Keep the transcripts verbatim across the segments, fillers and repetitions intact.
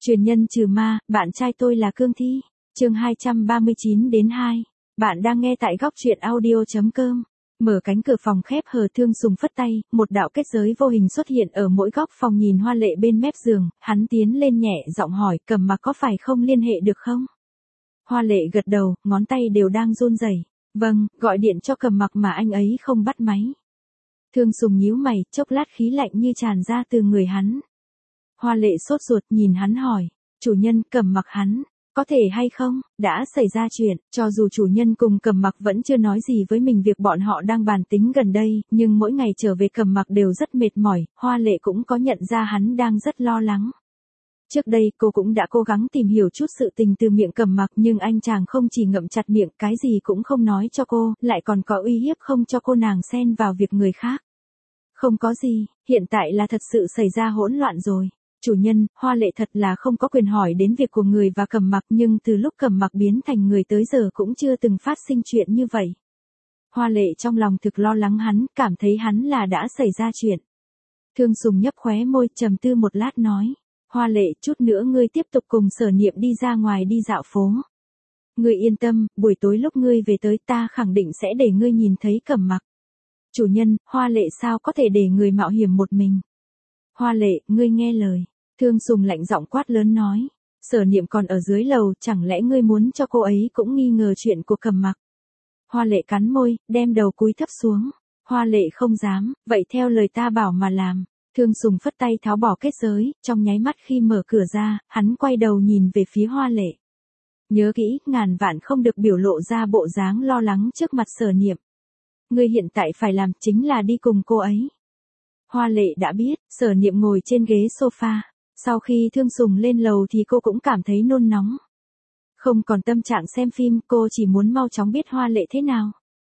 Truyền nhân trừ ma, bạn trai tôi là Cương Thi. Chương hai trăm ba mươi chín đến hai. Bạn đang nghe tại góc truyện audio chấm com. Mở cánh cửa phòng khép hờ, Thương Sùng phất tay, một đạo kết giới vô hình xuất hiện ở mỗi góc phòng. Nhìn Hoa Lệ bên mép giường, hắn tiến lên nhẹ giọng hỏi, Cầm Mặc có phải không liên hệ được không? Hoa Lệ gật đầu, ngón tay đều đang run rẩy. Vâng, gọi điện cho Cầm Mặc mà anh ấy không bắt máy. Thương Sùng nhíu mày, chốc lát khí lạnh như tràn ra từ người hắn. Hoa Lệ sốt ruột nhìn hắn hỏi, chủ nhân, Cầm Mặc hắn, có thể hay không, đã xảy ra chuyện, cho dù chủ nhân cùng Cầm Mặc vẫn chưa nói gì với mình việc bọn họ đang bàn tính gần đây, nhưng mỗi ngày trở về Cầm Mặc đều rất mệt mỏi, Hoa Lệ cũng có nhận ra hắn đang rất lo lắng. Trước đây cô cũng đã cố gắng tìm hiểu chút sự tình từ miệng Cầm Mặc, nhưng anh chàng không chỉ ngậm chặt miệng, cái gì cũng không nói cho cô, lại còn có uy hiếp không cho cô nàng xen vào việc người khác. Không có gì, hiện tại là thật sự xảy ra hỗn loạn rồi. Chủ nhân, Hoa Lệ thật là không có quyền hỏi đến việc của người và Cầm Mặc, nhưng từ lúc Cầm Mặc biến thành người tới giờ cũng chưa từng phát sinh chuyện như vậy. Hoa Lệ trong lòng thực lo lắng hắn, cảm thấy hắn là đã xảy ra chuyện. Thương Sùng nhấp khóe môi, trầm tư một lát nói, Hoa Lệ, chút nữa ngươi tiếp tục cùng Sở Niệm đi ra ngoài đi dạo phố. Ngươi yên tâm, buổi tối lúc ngươi về tới ta khẳng định sẽ để ngươi nhìn thấy Cầm Mặc. Chủ nhân, Hoa Lệ sao có thể để người mạo hiểm một mình? Hoa Lệ, ngươi nghe lời. Thương Sùng lạnh giọng quát lớn nói, Sở Niệm còn ở dưới lầu, chẳng lẽ ngươi muốn cho cô ấy cũng nghi ngờ chuyện của Cầm Mặc? Hoa Lệ cắn môi, đem đầu cúi thấp xuống. Hoa Lệ không dám, vậy theo lời ta bảo mà làm. Thương Sùng phất tay tháo bỏ kết giới, trong nháy mắt khi mở cửa ra, hắn quay đầu nhìn về phía Hoa Lệ. Nhớ kỹ, ngàn vạn không được biểu lộ ra bộ dáng lo lắng trước mặt Sở Niệm. Ngươi hiện tại phải làm chính là đi cùng cô ấy. Hoa Lệ đã biết, Sở Niệm ngồi trên ghế sofa. Sau khi Thương Sùng lên lầu thì cô cũng cảm thấy nôn nóng. Không còn tâm trạng xem phim, cô chỉ muốn mau chóng biết Hoa Lệ thế nào.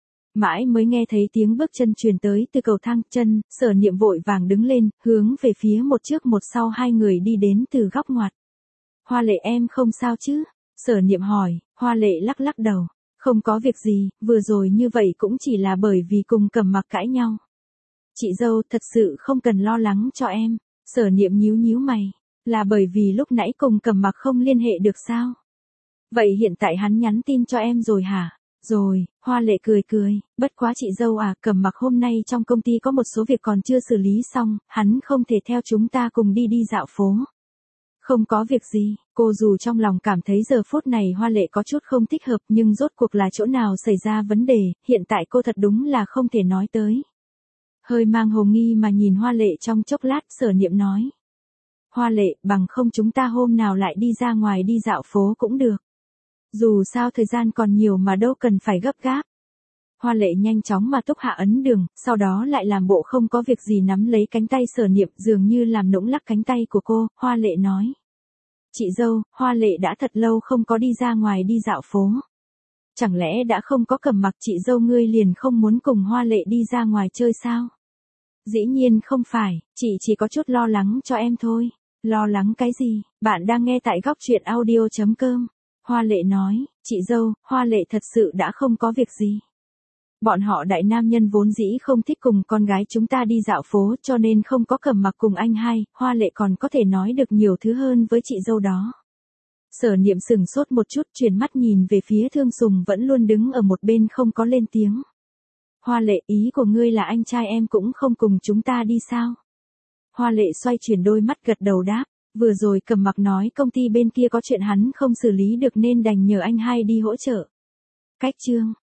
Mãi mới nghe thấy tiếng bước chân truyền tới từ cầu thang, chân, Sở Niệm vội vàng đứng lên, hướng về phía một trước một sau hai người đi đến từ góc ngoặt. Hoa Lệ em không sao chứ? Sở Niệm hỏi. Hoa Lệ lắc lắc đầu. Không có việc gì, vừa rồi như vậy cũng chỉ là bởi vì cùng Cầm Mặc cãi nhau. Chị dâu, thật sự không cần lo lắng cho em. Sở Niệm nhíu nhíu mày. Là bởi vì lúc nãy cùng Cầm Mặc không liên hệ được sao? Vậy hiện tại hắn nhắn tin cho em rồi hả? Rồi, Hoa Lệ cười cười, bất quá chị dâu à, Cầm Mặc hôm nay trong công ty có một số việc còn chưa xử lý xong, hắn không thể theo chúng ta cùng đi đi dạo phố. Không có việc gì, cô dù trong lòng cảm thấy giờ phút này Hoa Lệ có chút không thích hợp, nhưng rốt cuộc là chỗ nào xảy ra vấn đề, hiện tại cô thật đúng là không thể nói tới. Hơi mang hồ nghi mà nhìn Hoa Lệ trong chốc lát, Sở Niệm nói. Hoa Lệ, bằng không chúng ta hôm nào lại đi ra ngoài đi dạo phố cũng được. Dù sao thời gian còn nhiều mà đâu cần phải gấp gáp. Hoa Lệ nhanh chóng mà túc hạ ấn đường, sau đó lại làm bộ không có việc gì nắm lấy cánh tay Sở Niệm, dường như làm nũng lắc cánh tay của cô. Hoa Lệ nói. Chị dâu, Hoa Lệ đã thật lâu không có đi ra ngoài đi dạo phố. Chẳng lẽ đã không có Cầm Mặc, chị dâu ngươi liền không muốn cùng Hoa Lệ đi ra ngoài chơi sao? Dĩ nhiên không phải, chị chỉ có chút lo lắng cho em thôi. Lo lắng cái gì? Bạn đang nghe tại góc truyện audio chấm com. Hoa Lệ nói, chị dâu, Hoa Lệ thật sự đã không có việc gì. Bọn họ đại nam nhân vốn dĩ không thích cùng con gái chúng ta đi dạo phố, cho nên không có Cầm Mặc cùng anh hai, Hoa Lệ còn có thể nói được nhiều thứ hơn với chị dâu đó. Sở Niệm sừng sốt một chút, chuyển mắt nhìn về phía Thương Sùng vẫn luôn đứng ở một bên không có lên tiếng. Hoa Lệ, ý của ngươi là anh trai em cũng không cùng chúng ta đi sao? Hoa Lệ xoay chuyển đôi mắt gật đầu đáp, vừa rồi Cầm Mặc nói công ty bên kia có chuyện hắn không xử lý được nên đành nhờ anh hai đi hỗ trợ. Cách chương